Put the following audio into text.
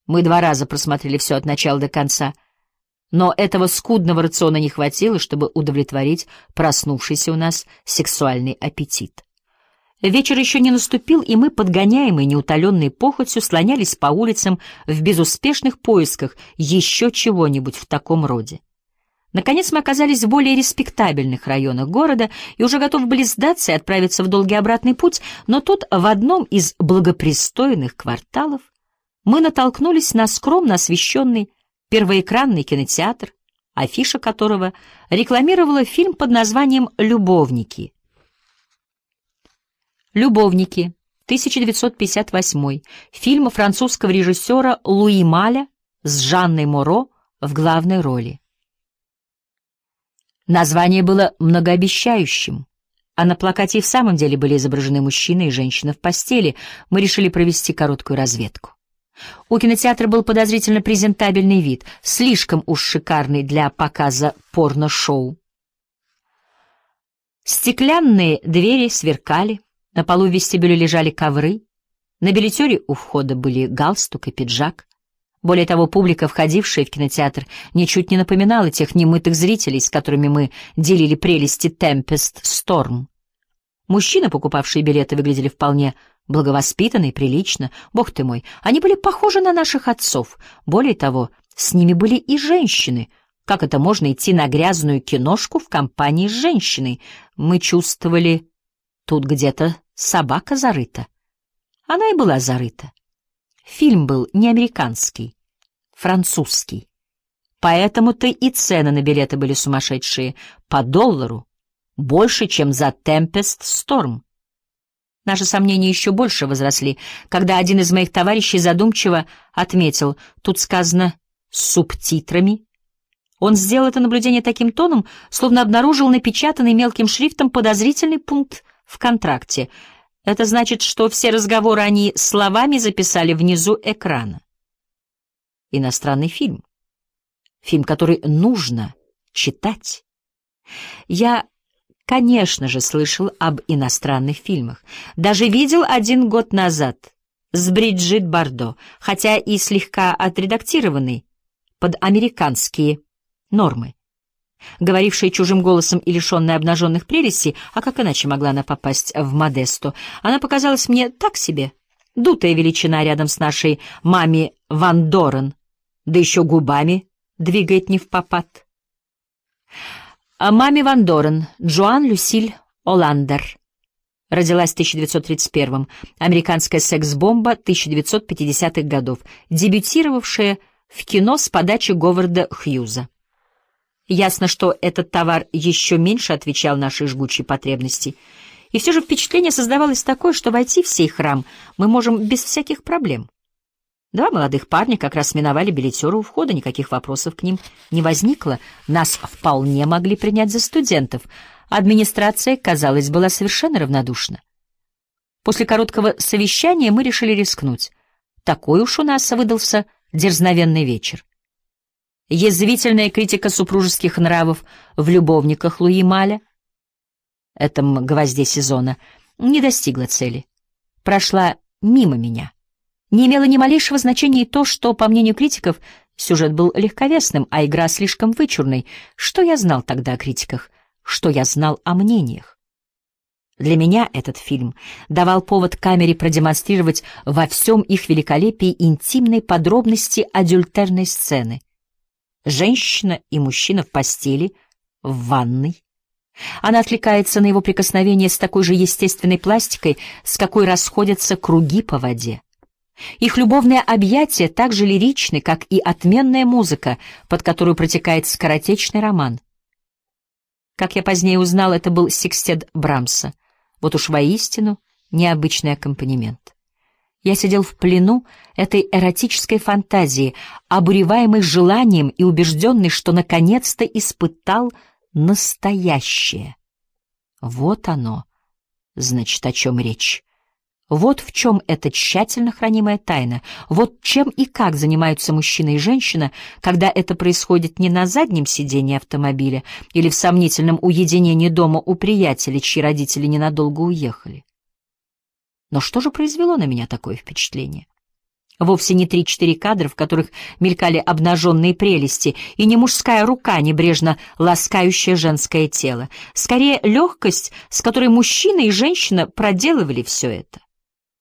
Мы 2 раза просмотрели все от начала до конца, но этого скудного рациона не хватило, чтобы удовлетворить проснувшийся у нас сексуальный аппетит. Вечер еще не наступил, и мы, подгоняемые неутоленной похотью, слонялись по улицам в безуспешных поисках еще чего-нибудь в таком роде. Наконец мы оказались в более респектабельных районах города и уже готовы были сдаться и отправиться в долгий обратный путь, но тут в одном из благопристойных кварталов мы натолкнулись на скромно освещенный первоэкранный кинотеатр, афиша которого рекламировала фильм под названием «Любовники». «Любовники», 1958, фильм французского режиссера Луи Маля с Жанной Моро в главной роли. Название было многообещающим, а на плакате и в самом деле были изображены мужчина и женщина в постели. Мы решили провести короткую разведку. У кинотеатра был подозрительно презентабельный вид, слишком уж шикарный для показа порно-шоу. Стеклянные двери сверкали, на полу в вестибюле лежали ковры, на билетере у входа были галстук и пиджак. Более того, публика, входившая в кинотеатр, ничуть не напоминала тех немытых зрителей, с которыми мы делили прелести Tempest Storm. Мужчины, покупавшие билеты, выглядели вполне благовоспитанно и прилично. Бог ты мой, они были похожи на наших отцов. Более того, с ними были и женщины. Как это можно идти на грязную киношку в компании с женщиной? Мы чувствовали, тут где-то собака зарыта. Она и была зарыта. Фильм был не американский, французский. Поэтому-то и цены на билеты были сумасшедшие, по $1, больше, чем за Tempest Storm. Наши сомнения еще больше возросли, когда один из моих товарищей задумчиво отметил, тут сказано «с субтитрами». Он сделал это наблюдение таким тоном, словно обнаружил напечатанный мелким шрифтом подозрительный пункт в контракте. Это значит, что все разговоры они словами записали внизу экрана. Иностранный фильм. Фильм, который нужно читать. Я, конечно же, слышал об иностранных фильмах. Даже видел 1 год назад с Бриджит Бардо, хотя и слегка отредактированный под американские нормы. Говорившая чужим голосом и лишенная обнаженных прелестей, а как иначе могла она попасть в Модесту, она показалась мне так себе, дутая величина рядом с нашей Мами Ван Дорен, да еще губами двигает невпопад. Мами Ван Дорен, Джоан Люсиль Оландер, родилась в 1931-м, американская секс-бомба 1950-х годов, дебютировавшая в кино с подачи Говарда Хьюза. Ясно, что этот товар еще меньше отвечал нашей жгучей потребности. И все же впечатление создавалось такое, что войти в сей храм мы можем без всяких проблем. 2 молодых парня как раз миновали билетера у входа, никаких вопросов к ним не возникло. Нас вполне могли принять за студентов. Администрация, казалось, была совершенно равнодушна. После короткого совещания мы решили рискнуть. Такой уж у нас выдался дерзновенный вечер. Язвительная критика супружеских нравов в «Любовниках» Луи Маля, этом гвозде сезона, не достигла цели. Прошла мимо меня. Не имело ни малейшего значения и то, что, по мнению критиков, сюжет был легковесным, а игра слишком вычурной. Что я знал тогда о критиках? Что я знал о мнениях? Для меня этот фильм давал повод камере продемонстрировать во всем их великолепии интимные подробности адюльтерной сцены. Женщина и мужчина в постели, в ванной. Она откликается на его прикосновение с такой же естественной пластикой, с какой расходятся круги по воде. Их любовные объятия так же лиричны, как и отменная музыка, под которую протекает скоротечный роман. Как я позднее узнал, это был секстет Брамса. Вот уж воистину необычный аккомпанемент. Я сидел в плену этой эротической фантазии, обуреваемый желанием и убежденный, что наконец-то испытал настоящее. Вот оно, значит, о чем речь. Вот в чем эта тщательно хранимая тайна. Вот чем и как занимаются мужчина и женщина, когда это происходит не на заднем сидении автомобиля или в сомнительном уединении дома у приятеля, чьи родители ненадолго уехали. Но что же произвело на меня такое впечатление? Вовсе не 3-4 кадра, в которых мелькали обнаженные прелести, и не мужская рука, небрежно ласкающая женское тело. Скорее, легкость, с которой мужчина и женщина проделывали все это.